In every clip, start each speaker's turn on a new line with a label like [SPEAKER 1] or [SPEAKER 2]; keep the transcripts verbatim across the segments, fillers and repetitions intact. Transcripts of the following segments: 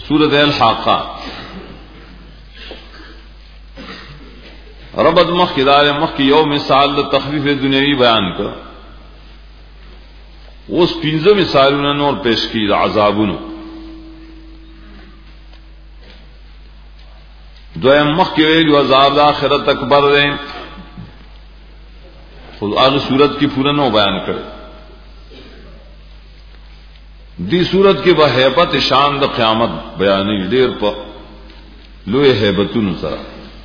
[SPEAKER 1] सूरत الحاقہ ربط مخ کدار مخ کی یو مثال د تخفیف دنیوی بیان کر اس پنځه مثالونه نور پیش کی د عذابونو دویم مخ کی ویل عذاب د آخرت اکبر ہے خود هغه صورت کی پورا نو بیان کړ دی صورت کی بہیبت شان د قیامت بیانې ډیر په لوی هیبتونو سره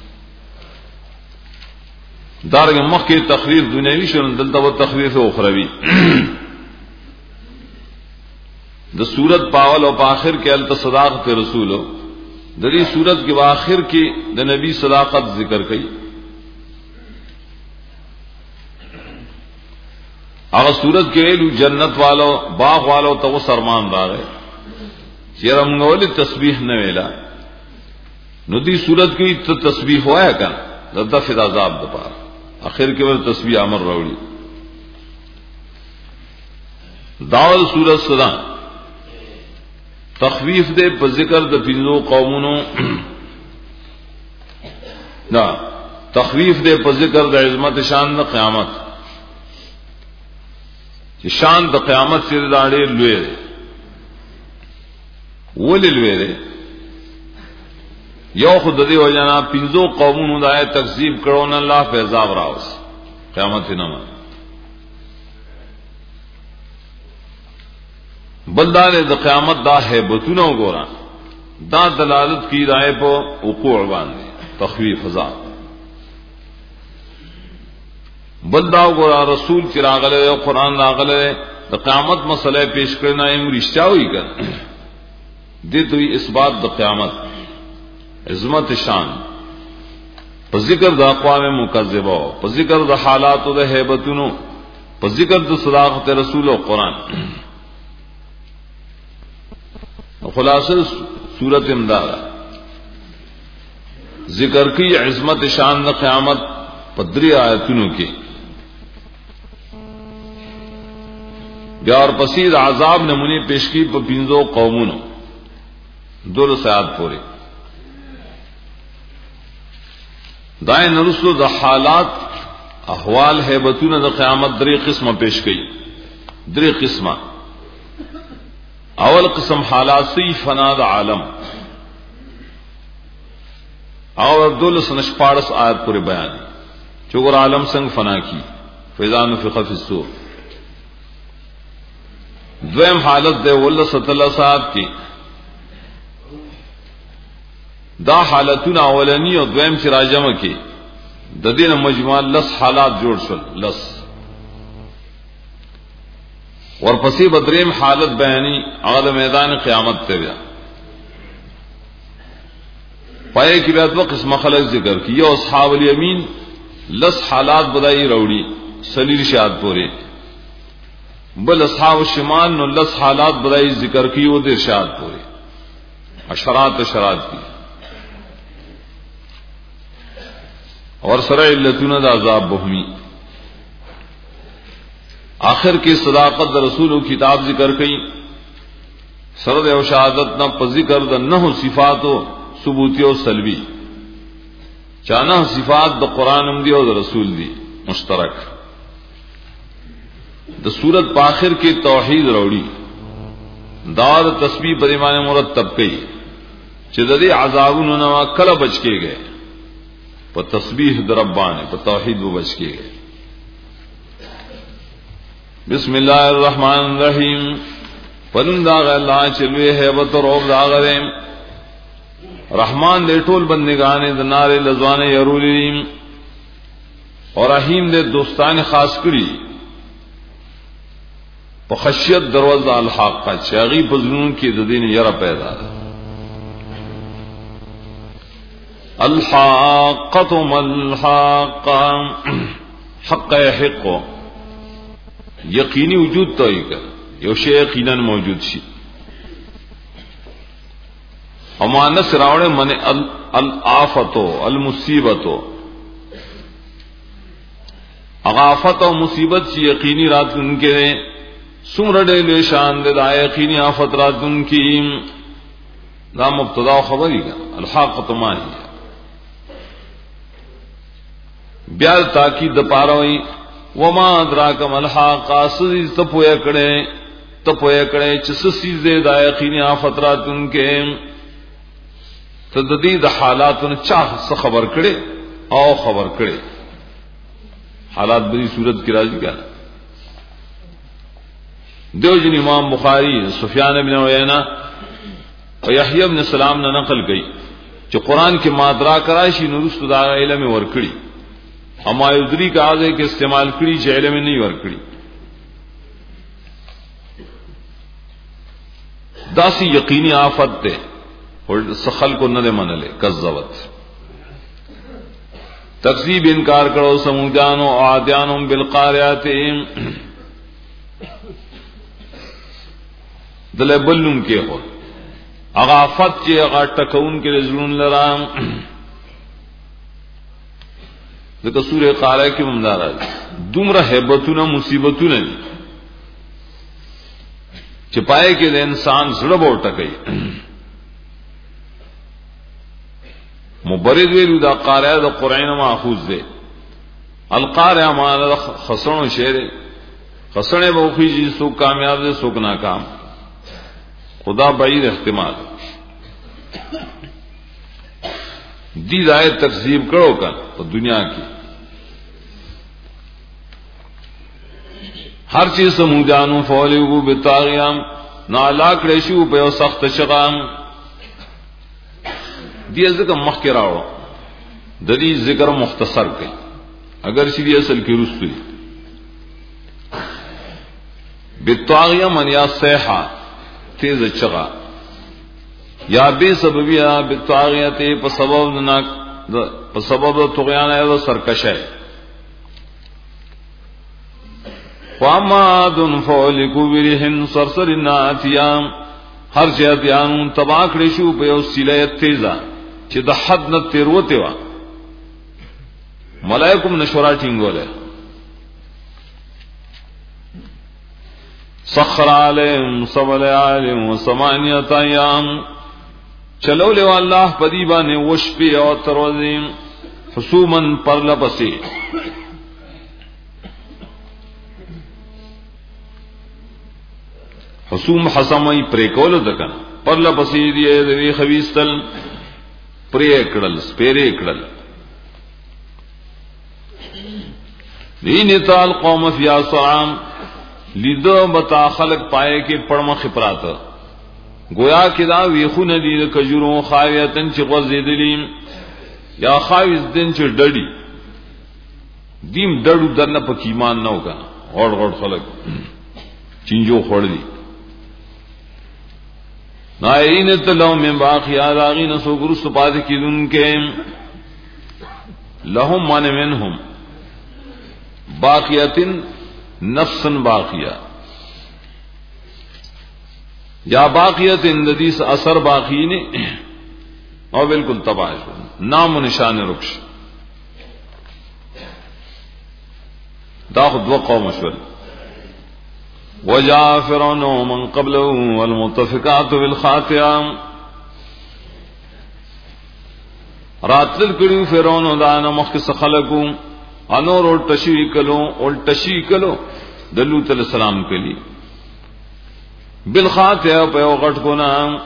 [SPEAKER 1] دارنګ مخ کی تخفیف دنیوی شون دلته و تخفیف اخروی د صورت پاول او په اخر کې ال تصداق په رسولو د دې صورت کې واخر کې د نبی صداقت ذکر کړي هغه صورت کې ویلو جنت والو باغ والو ته سرمان راغی چې رمغول تسبیح نه ویلا نو دې صورت کې ته تسبیح وایا کړه د دفع عذاب د پاره اخر کې ور تسبیح امر راوړي داول صورت صدا تخویف دے په ذکر د پینځو قومونو نا تخویف دے په ذکر د عظمت شان د قیامت چې شان د قیامت سره داړي لوی دی ولې لوی دی یو خود دې وجنا پینځو قومونو د آیت تکذیب کړو نه الله په عذاب راوس قیامت نه بلدار د قیامت دا هیبتونه وګورا دا دلالت کی رائے په وقوع باندې تخویف عذاب بلدا وګورا رسول چراغ له قرآن راغله د قیامت مسله پیش کړنا ایم رښتیاوي کړ دې دوی اثبات د قیامت عظمت شان په ذکر د اقوام مکذبه په ذکر د حالات او د هیبتونو په ذکر د صداقت رسول او قرآن خلاصہ سورت امداد ذکر کی عظمت شان د قیامت پدری آیتونو کې بیا اور پسید عذاب نمونی پیش کی په پینځو قومونو دور سیاد پوری دائیں نرسلو د حالات احوال هیبتونو د قیامت درې قسمه پیش کړي درې قسمه اول قسم حالات سی فنا د عالم اور دولس نشپارس آیت پورے بیان چوگر عالم سنگ فنا کی فیضان فقہ فی الصور دویم حالت دے واللہ صلی اللہ صاحب کی دا حالتون اولنی اور دویم چراجم کی دا دین مجموعہ لس حالات جوڑ شل لس اور پسی بدریم حالت بیانی اغد میدان قیامت تے بیا پائے کی بیعت وقت اس مخلق ذکر کی یہ اصحاب الیمین لس حالات بدائی روڑی سلیر شاد پورے بل اصحاب الشمال نو لس حالات بدائی ذکر کی وہ دیر شاد پورے اشرات اشرات کی اور سرع اللتون دا عذاب بہمی آخر کی صداقت رسول و کتاب ذکر کئی سرد و شہادت نہ پر ذکر دا نہ صفات و ثبوتی و سلبی چانا صفات دا قرآن ام دی و دا رسول دی مشترک دا صورت پاخر کی توحید روڑی دار تسبیح پر ایمان مرتب کئی چددی عذابون نوا کل بچ کے گئے پر تسبیح در ربان پر توحید و بچ کے گئے بسم اللہ الرحمن الرحیم پنن داغ اللہ چلوے حیبت اور عوب داغ دیم رحمان دے ٹول بندگانے دنار لزوان یرولیم اور رحیم دے دوستان خاص کری پخشیت دروازہ الحاق کا چاغی بزنون کی ددین یرا پیدا الحاقۃ ملحاقہ حق یحق یقینی وجود تو ہی کر یو شی یقینا موجود شي امانس راوڑے من الآفتو المصیبتو اغافت و مصیبت چی یقینی رات ان کے سمر ڈیلے شان دے دا یقینی آفت رات ان کی دا مبتدا خبری کا الحاقۃ ما هي بیا تاکید پاروي وما ادراک ملحاقہ سوی تپویا کڑے تپویا کڑے چسسی زید یقینی آفطرات ان کے تددید حالات ان چاہ سے خبر کڑے او خبر کڑے حالات بری صورت کی راضی کا دیو جن امام بخاری سفیان بن عیینہ اور یحییٰ بن سلام نے نقل گئی جو قرآن کے مادرا کرائشی نرست دا علم ورکڑی اما یدری کا آدھے کے استعمال کری چھ علم نہیں ورکڑی داسی یقینی آفت تے اور سخل کو نہ منلے کذبت تکذیب انکار کرو سمودیانو عادیانو بالقاریات دل بلن کے ہو اغافت چے اغا ٹکون کے رزلون لرام ذکر سورہ قاریہ کی ممدارہ دمرہ حیبتونا مصیبتونا چپائے کے دے انسان زڑب اور ٹکئی مبرد ویلو دا قاریہ دا قرآن ماخوذ دے القاریہ مانا دا خسن و شیر خسن بوخی جی سوک کامیاب دے سوک ناکام خدا بعید احتمال دی دائے تکذیب کرو کر تو دنیا کی ہر چیز سمودانو فولیگو بتاغیام نالاک ریشو پیو سخت شغام دی ذکر مخ کے راوڑا دلی ذکر مختصر کئی اگر شدی اصل کی رستوی بتاغیام من یا سیحا تیز چغا یا بے سببیا بتاغیت پا سبب ناک پا سبب تغیان ہے سرکش ہے وَمَادٌ فَوْلِكُ بِرِحٍ صَرْصَرٍ نَاتِيَام ہر چیتیان تباکڑی شو پیو سیلیت تیزا چی دا حد نت تیروتے وا ملائکم نشورا ٹھنگولے سخر علیہم سبع لیال و ثمانیۃ ایام چلو لے اللہ پدیبا نے وشپی اور تروزیم حسومن پر لپسی حسوم حسمی پریکول دکن پر لپسی دیئے دوی خبیستل پری اکڑل سپیرے اکڑل دین تال قوم فی آسرام لیدو بتا خلق پائے کے پڑمخ پرات گویا کدا ویخو ندید کجوروں خاویتن چی غزیدلیم یا خاویز دن چی ڈڑی دیم ڈڑو درن پا کیمان نو کنا غڑ غڑ خلق چنجو خوڑ دی نائین تلو من باقیات آغین سو گرست پاد کی دن کے لہم من منہم باقیتن نفسن باقیہ یا باقیت اندیس اثر باقی نے اور بالکل تباہ نام و نشان رکش داخد وقع مشور وجاء فرعون ومن قبله والمتفقات بالخاطئة راتل کڑیو فرعون دانا مخص خلقو انور اور تشوی کلو اور تشوی کلو دلوت علیہ السلام کے لیے بالخاطئہ پہ غٹ گناہ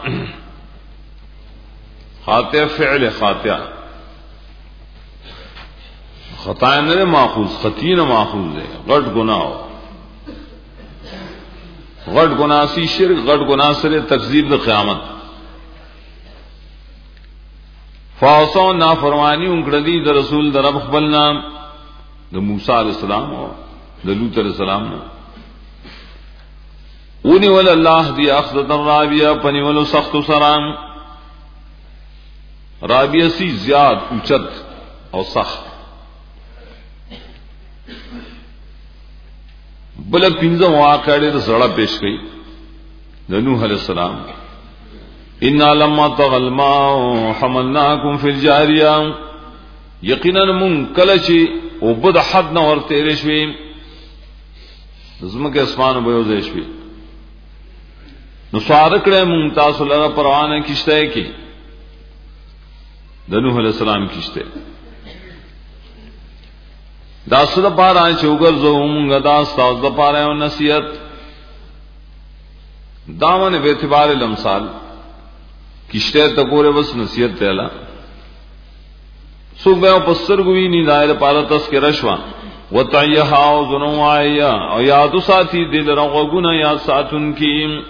[SPEAKER 1] خاطئہ فعل خاطئہ خطائیں نہ ماخوذ خطین ماخوذ ہے غٹ گناہ غٹ گناہ سی شرک غٹ گناہ سر تکذیب قیامت فاوسو نافرمانی انکڑی در رسول در رب قبلنا در موسیٰ علیہ السلام در لوط علیہ السلام اونی ول اللہ دی اخذت رابیہ پنی ولو سخت سرام رابیہ سی زیاد اچت اور سخت بلک پنزم واقع دے زڑا پیش گئی نوح علیہ السلام انا لما طغى الماء حملناكم في الجارية یقینا من کلچی وبد حد نہ اور تیرے شوی زم کے اسمان بیوزے شوی نو سوار کړه مونږ تاسو لپاره پروانه کیشته کې د نوح علیہ السلام کیشته دا سره پاره چې وګرځو مونږ دا تاسو د پاره او نصیحت داونه به اعتبار الامثال کیشته ته ګوره بس نصیحت ته اعلی سو به پستر ګوي نه دایره پاره تذکرہ شوا وتعيها وذنوايا او یاد ساتي دل رغونه یا ساتون کی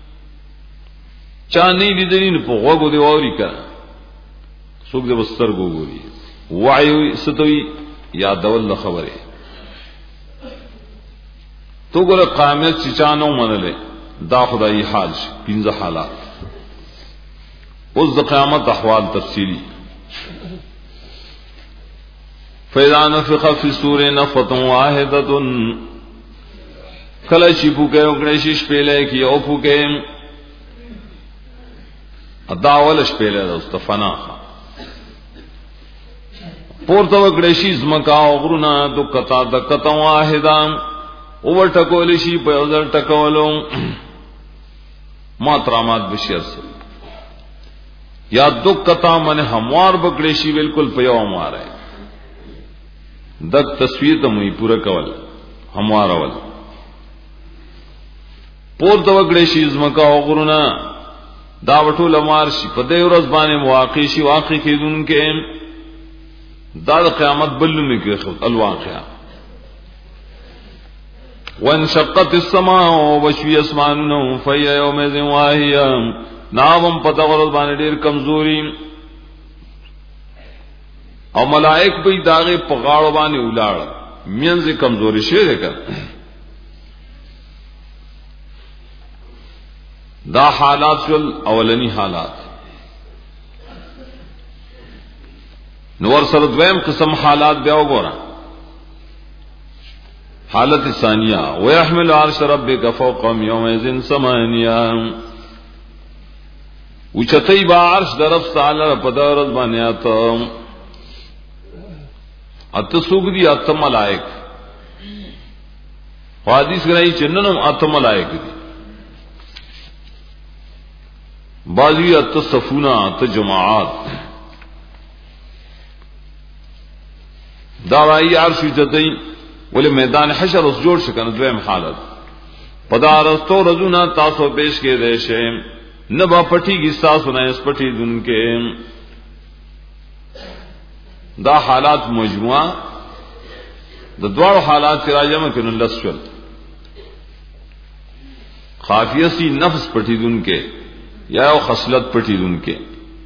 [SPEAKER 1] چانی لیدلین په غوګو دی ووري کا سوګ د بستر ګوري وایو ستوي یا دول خبره تو ګره قامت چې چانو منله دا خدای حال شي پنځه حالات اوس د قیامت احوال تفصیلی فإذا نفخ في الصور نفخة واحدة کله چې پوکه وکړې شي شپېلې کې او پوکه اداول شپېلې د استفنا پورته وکړې شي زمکا او غرونه د کتا د کتا واحده او ورټکول شي په ځل ټکولو ماترامات بشیر سے یا دو کتا من هموار بکړې شي بالکل په یو ماره دک تصویر ته مې پورا کول هموار اول پور د وګړې شي زمکا او غرونه دا وټول مار شي په دې ورځ باندې واقع شي واقع کېدونکې دا د قیامت بلنه کې الواقعه وانشقت السماء وشوي اسمانه في يوم واهيا ناوم په دغه ورځ باندې ډېر کمزوري او ملائک به داغه په غاړو باندې ولاړ مینځ کمزوري شي ده دا حالات شل اولنی حالات نور سره دویم قسم حالات بیا وګورئ حالت ثانیہ ويحمل عرش ربك فوقهم يومئذ ثمانية وچتای با عرش درف تعالی په دورز باندې اته اته سوق دي اته ملائک حدیث غنی چننم اته ملائک دي بعضی اته صفونه اته جماعات دا راي عرش چتای ولې میدان حشر اوس جوړ شکنه دویم حالت پدارستو رزونا تاسو پیش کې دې شه نه با پټي کی تاسو نه اس پټي دن کې دا حالات مجموعه د دوه حالات چې راځم کنه لسل خافیه سی نفس پټي دن کې یا او خصلت پټي دن کې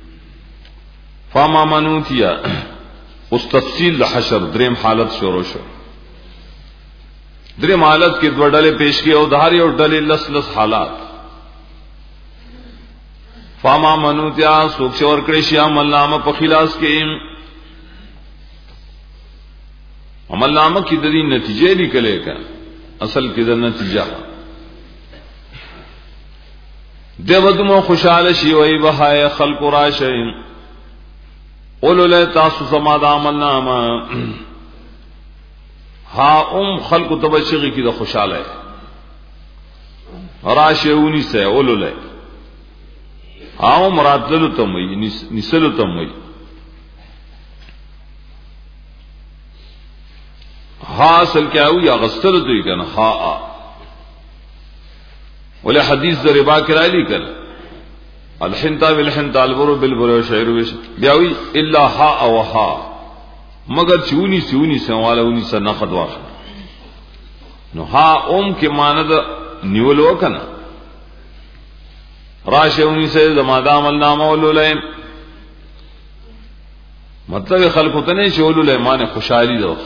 [SPEAKER 1] فما منوتیا اوس تفصیل حشر دریم حالت شروع شو دریم حالت کې دوه ډلې پیش کی او دهاري او ډلې لس لس حالات فاما منوتیا سوک شور کړي شي عمل نامه په خلاص کې عمل نامه کې د دې نتیجې لیکلې کا اصل کې د نتیجه دیودمو خوشاله شي وای بهای خلق راشین اولل تاسو سما د عمل نامه ها ام خلق تبشغی کی دا خوشحال ہے راشعونی سے اولو لے ها ام راتلو تموی نسلو تموی ها اصل کیا ہوئی اغسطلو توی کن ها آ ولی حدیث در ربا کرائی لی کن الحنتا بالحنتا البرو بالبرو شعر بیاوی الا ها او ها مگر چونی سونی سواله ونی سره نقد واخ نو ها اوم کې ماند نیول وکنه راشه ونی سره زماده عمل نامه ولولای مطلب خلقو ته نه شولولای معنی خوشحالي ده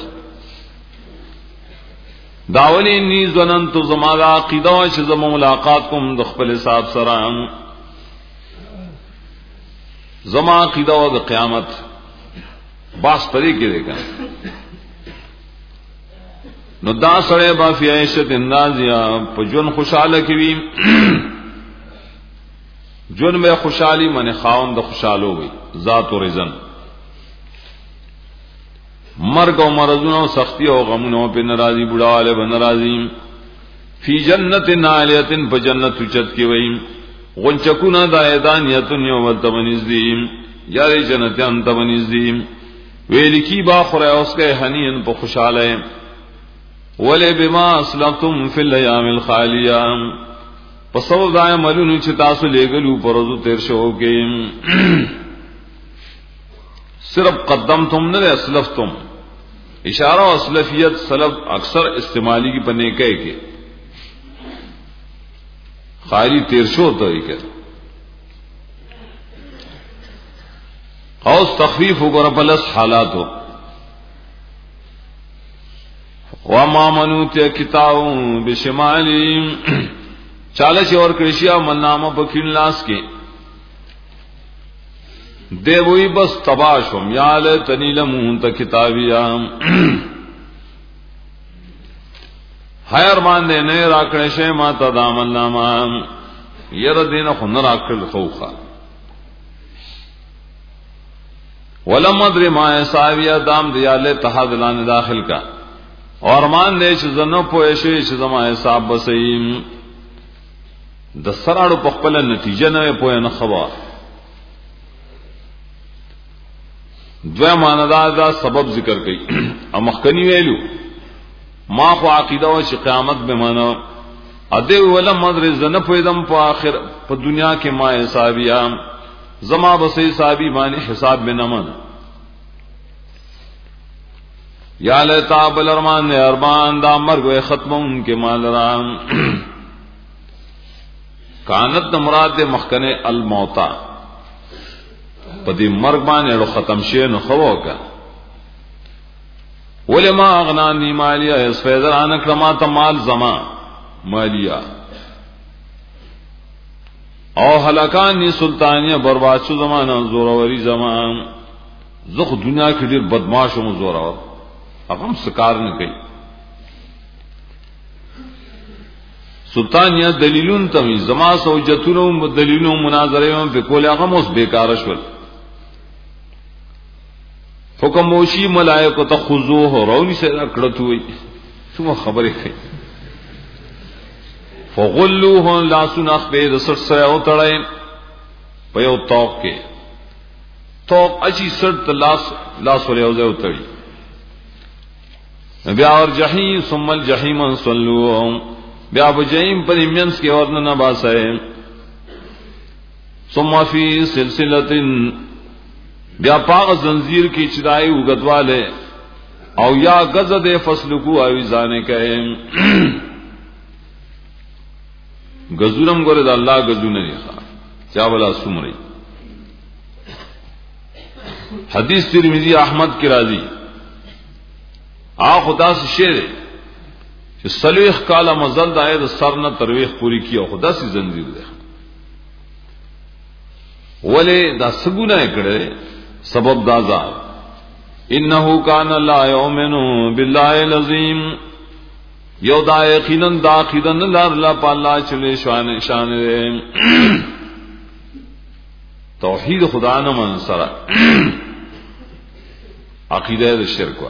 [SPEAKER 1] داولی نی ظننت زماده عقیده چې زمو ملاقات کوم د خپل حساب سره زما عقیده او د قیامت باس پرې کې دیکھا نو دا سره با فی عیشت النازیہ په جون خوشاله کې وی جون میں خوشحالی من خاوند خوشالو وي ذات و رزن مرګ او مرزونه او سختی او غمونه په ناراضي بډاواله به ناراضي فی جنت عالیه په جنت چت کې وي غنچکونا دا ایدانیتن یوم تبنیزدیم یاری جنتیان تبنیزدیم ویلکی باخر اس کے حنین پا خوشحالے ولی بما اسلفتم فی الیام الخالیہ پسبب دائیں ملونو چھ تاسو لےگلو پرزو تیر شو کے صرف قدمتم نہ اسلفتم اشارہ و اسلفیت سلف اکثر استعمالی کی پنے کہے کہ خالی تیر شو تو ہی کہ اوس تخفیف ہو کر پلس حالات ہو وما منوتی کتاب بشمالی چالش اور کرشیا منامہ بکین لاس کے دے وہی بس تباشم یا لیتنی لمونت کتابیام ہائر مان دے نئے راکڑے شے ماتا دامن نامان یر دین خون راکڑ خوخا ولم ادری ما حسابیہ دام دیا لے تہا دلان داخل کا اور مان دے چھ زنو پوئشے چھ زما حساب بسیم دسراڑو پخپل نتیجہ نوے پوئے نخبا دوے ماندار دا سبب ذکر گئی امخکنی ویلو ما خو عقیدہ و چھ قیامت بے مانا ادے ولم ادری زن پوئدم پا آخر پا دنیا کے ما حسابیام زما بس حسابی مانی حساب میں نمن یا لیتا بل ارمان نے ارمان دا مرگ و ختم ان کے مال رام کانت مراد مخکن الموتا پدی مرگ بانے رو ختم شے نو خو کا ولما اغنانی مالیا اس فیدر آنک رما مال زما مالیا او ہلاکانی سلطانیہ برباد شو زمانہ زوروری زمان زخ دنیا کی دیر بدماش و زورور اب ہم سکار نہ گئی سلطانیہ دلیلون تمی زما سوجتون دلیلوں مناظرے پہ کولے اغم اس بیکار شول حکم موشی ملائکو تخذوه رونی سے اکڑت ہوئی شما خبریں کئی فغلوه لاسون اخبے رسر سرعو تڑائیں پیو توق کے توق اچھی سرط لاس لاس ولی اوزے اتڑی بیا اور جحیم ثم الجحیم صلوه بیا بجحیم پر امینس کے ورن نباس ہے ثم فی سلسلت بیا پاغ زنزیر کی چرائی اگت والے او یا گزد فصل کو آویزانے کہے گزورم گورد اللہ گزو نہیں خواہ چاولا سمری حدیث ترمذی احمد کی راضی آ خدا سے شیر کہ سلیخ کالا مزل دائے دا سرنا ترویخ پوری کیا خدا سی زنزیر دے ولے دا سگونا اکڑے سبب دازا انہو کان لا یؤمنو باللہ العظیم یو دا یقیناً دا عقیدن لار لا پا اللہ چلے شان شان دے توحید خدا نہ منصرہ عقیدہ دا شرک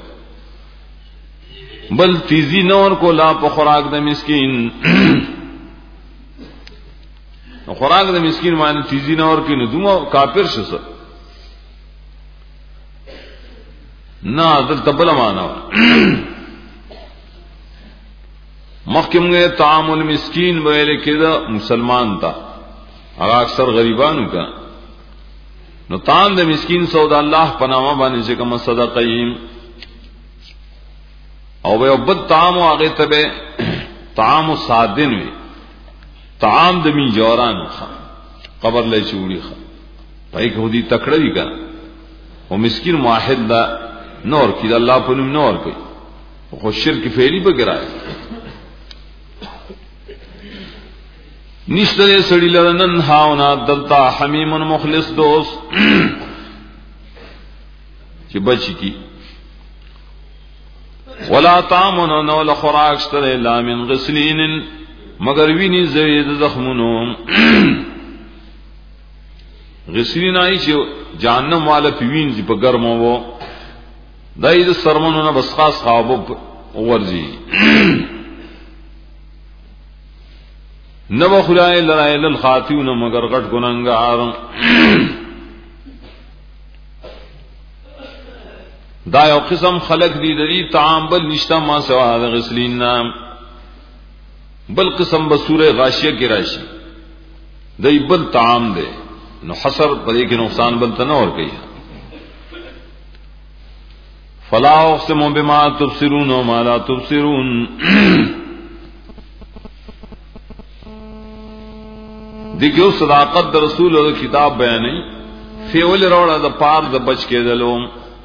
[SPEAKER 1] بل تیزی نور کو لا پا خوراک دا مسکین خوراک دا مسکین معنی تیزی نور کی ندوما کافر شسر نا دل تبل مانا محکم گئے طعام المسکین بغیر کہ مسلمان تھا اگر اکثر غریبانوں کا نو طعام دا مسکین سودا اللہ پنامہ بانے سے کم صدقیم او بے عبد طعام و آگے تبے طعام و سادن وی طعام دمی جوران خوا قبر لے چوڑی خوا بھائی کہ خودی تکڑی کا وہ مسکین واحد دا نور کی دا اللہ پنم نور کی خود شرک فیلی پہ گرائے نشتر سڑی لرنن ہاونا دلتا حمیم مخلص دوست چی بچی کی ولا طعام ولا خوراک شتر الا من غسلین مگر وینی زوید زخمونو غسلین آئی چی جہنم والا پیوین زی پا گرمو وہ دائی دا سرمنو نا بس خاص خوابو ورزی نو خدای لرا الا الخاطئون مگر غټ ګناګار دا یو قسم خلق دی دی طعام بل نشتا ما سوا د غسلین نام بل قسم بسوره غاشیه کی راشي دی بل طعام دی نو حصر پدې کې نقصان بل تنور کوي فلا اقسم بما تبصرون وما لا تبصرون دغه صداقت د رسول او کتاب بیانې فیول روړه د پار د بچ کېدلو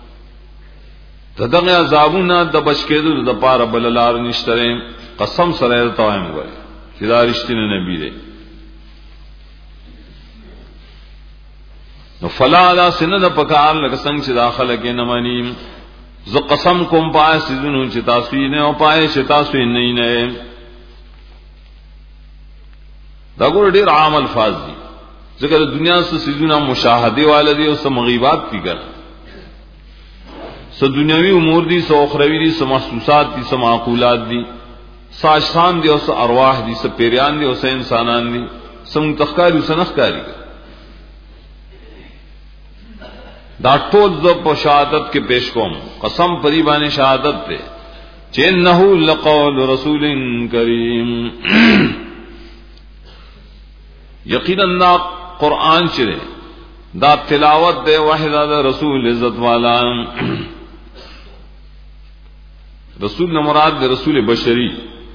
[SPEAKER 1] تدغه عذابونه د بچ کېدلو د پار بل لار نشته قسم سره ته وایم وای چې دا رښتینی نبی دی نو فلا دا سنه د پکار لکه څنګه چې داخله کې نه مانی ز قسم کوم پای سيزونو چې تاسو یې نه او پای چې تاسو یې نه نه دا ګور ډیر عام الفاظ دي ځکه د دنیا څخه سيزونه مشاهده والدي او سم غیبات دي ګر س دنیوي امور دي سو اخروی دي سو محسوسات دي سو معقولات دي ساشان دي او سو ارواح دي سو پیریان دي او سو انسانان دي سم تخکاری سنخکاری دا ټول ز په شهادت کې پیش کوم قسم پری باندې شهادت ته چې انه لقول رسول کریم یقینا قرآن چره دا تلاوت دے واحد دا رسول عزت والا رسول نہ مراد دے رسول بشری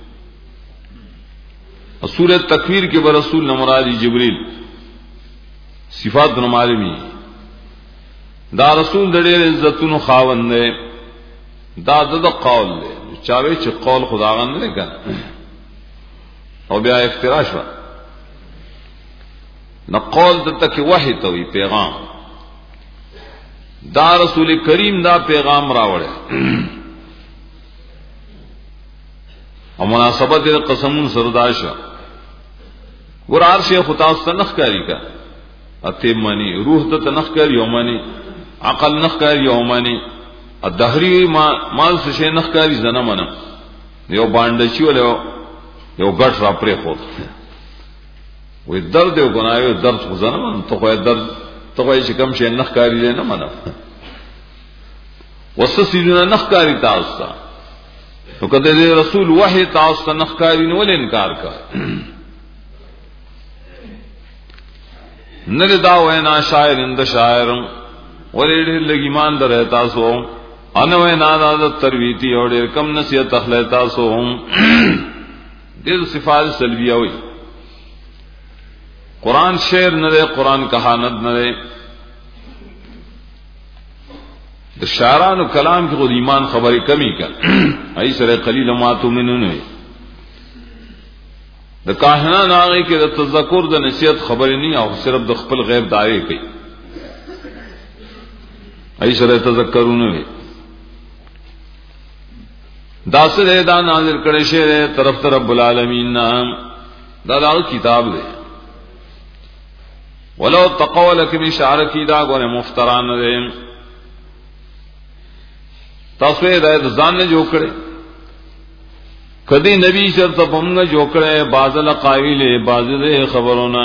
[SPEAKER 1] سورۃ تکویر کے بر رسول نہ مراد جبریل صفات نہ معلومی دا رسول دڑے عزتونو خاوند دے دا د قول دے چاوي چې قول خداغند نه کړه او بیا افترا شو نقول دته کې وحی ته وی پیغام دا رسول کریم دا پیغام راوړل او مناسبت د قسمون سرداشا ور عرش خدا سنخ کاری کا اته معنی روح ته تنخ کاری یومانی عقل نخ کاری یومانی الدهری ما مال څه نخ کاری زنه منه یو باندې چی ولې یو غټ را پرې خو وې درد یو ګناوي درد خو زنه من ته خو درد ته خو چې کم شي نخ کاری نه منه وسسیدنا نخ کاری تاسو تو کده رسول وحی تاسو ته نخ کاری نه ول انکار کا نه دا وینا شاعر اند شاعر ولې لګی مان در تاسو ان وینا د ترویتی اور کم نصیحت اخلا تاسو هم دې صفات سلبیه وي قرآن شعر نه ده قرآن کہانت نه ده د شاعرانو کلام کې خو ایمان خبرې کمی کا ای سره قلیل ما تؤمنون د کاهنان هغه کې د تذکر د نصیحت خبرې نه او صرف د خپل غیب دعوی کوي ای سره تذکرونه وي دا سره دا نازل کړي شه طرف طرف رب العالمین نام دا دا کتاب دی ولو تقول کمی شعر کی دا غره مفتران دے تاسو یې ځان نه جوړ کړي کدی نبی شرط پمغه جوړ کړي بازل قائل بازل خبرونه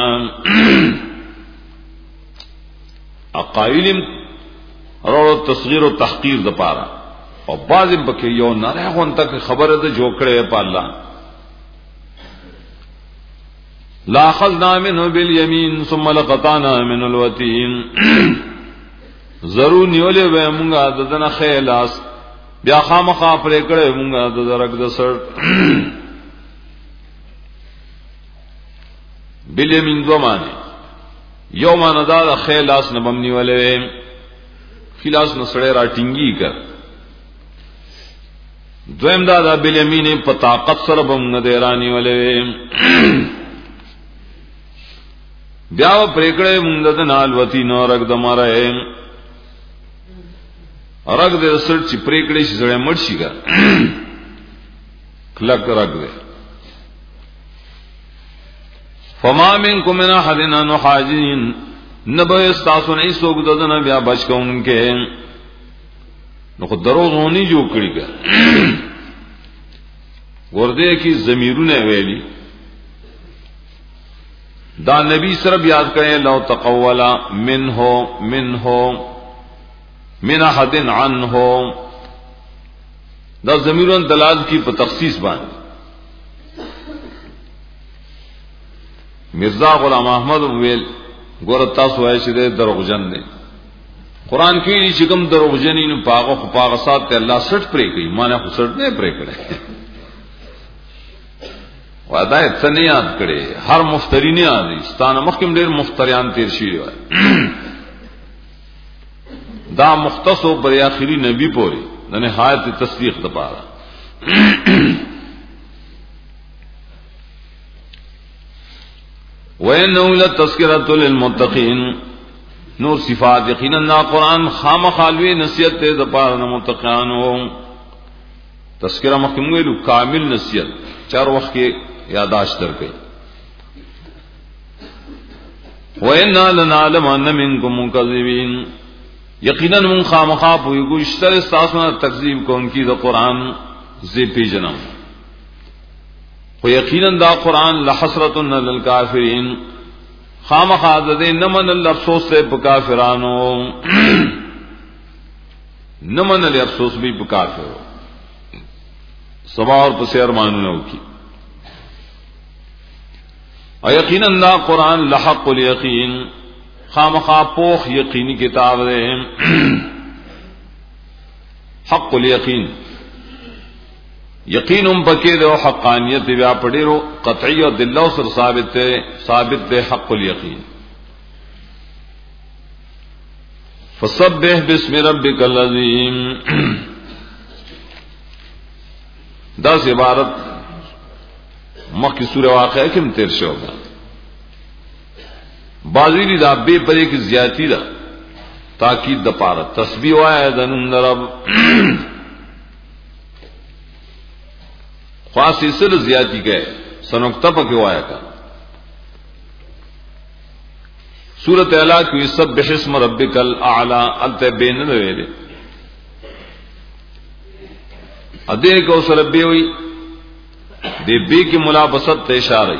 [SPEAKER 1] اقائلم اور تصغیر او تحقیر د پاره او بازم بکې یو نه غون تک خبره ده جوړ کړي په الله لا اخذنا منه باليمين ثم لقطعنا من الوتين ضرور نیولې و مونږه ددن خیلاس بیا خامخا پرې کړې مونږه د درک د سر باليمين دو معنی یو معنی دا خیلاس نه بمنی ولې خلاص نسړې را ټینګي کړ دویم دا د باليمين په طاقت سره بمنه دیرانی ولې بیا پریکړې مونږ د نالوتی نو رګ د ماره رګ د سر چې پریکړې شي زړه مړ شي ګر کلک رګ دې فما منکم من احد ان حاجین نبه استاسو نه سوګ ددن بیا بچ کوونکې نو خو دروغونی جوړ کړی ګر ورده کی ضمیرونه ویلي دا نبی صرف یاد کریں لو تقولا من ہو من ہو من احد عن ہو دا ضمیرن دلال کی په تخصیص باندې مرزا غلام احمد ویل ګور تاسو وایي چې دروغجن دي قران کې چې کوم دروغجنی نو پاغه خو پاغه سات ته الله سټ پرې کوي مانه خو سټ نه پرې کړي وعده څنګه یاد کړي هر مفتری نه یادي ستانه مخکم ډېر مفتریان تیر شي دا مختصو بر اخري نبی پوری د نهایت تصدیق دپاره وَإِنَّهُ لَتَذْكِرَةٌ لِلْمُتَّقِينَ نور صفات یقینا قرآن خامخالوی نصیحت ته د پاره د متقینو تذکرہ مخکې ویلو کامل نصیحت چار وخت کې یاداشت درکې وَإِنَّا لَنَعْلَمُ أَنَّ مِنكُم مُّكَذِّبِينَ یقینا من خامخا پویگو اشتر استاسونا تکذیب کون کی دا قرآن زی پی جنم و یقینا دا قرآن لحسرتن للکافرین خامخا دے نمن الافسوس سے پکافرانو نمن الافسوس بھی پکافرو سبا اور پسی ارمانو نو کی و یقینا دا قرآن لحق الیقین خامخا پوخ یقینی کتاب دے حق الیقین یقین ام پکے دے حقانیت بیا پڑے رو قطعی اور دلو سر ثابت دے ثابت دے حق الیقین فسبح باسم ربک العظیم دا سے عبارت مخ کی سورہ واقعہ کم تیر سے ہوگا بازی دا بے پرے کی زیادتی دا تاکید دا پارا تسبیح وایا دنم رب خاصی سر زیادتی گئے سنکتا پا کے وایا کا سورت اعلیٰ کی سبح اسم ربک الاعلی التے بین دویلے ادے کو سر بے ہوئی دے بے کی ملابست اشارہ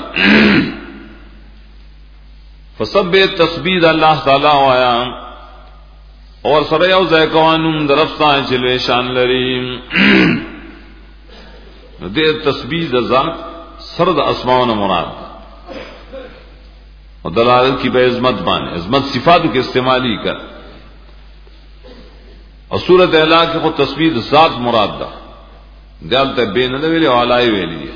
[SPEAKER 1] فسب تسبیح اللہ تعالی وایا اور سره یو ځای کوانم درفتا چلوې شان لري دې تسبیح د ذات سره د اسماء مراد او دلالت کی به عظمت باندې عظمت صفاتو کې استعمالی کر او سورۃ اعلی کې خو تسبیح د ذات مراد ده دلته بین نه ویلي او علای ویلي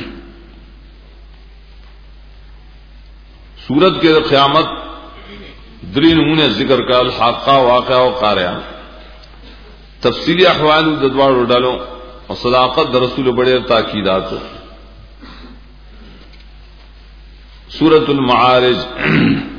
[SPEAKER 1] سورت کے قیامت دری نمونے ذکر کا الحاقہ واقعہ و قاریہ تفصیلی احوال ددوار ڈالو اور صداقت رسول بڑے تاکیدات سورت المعارج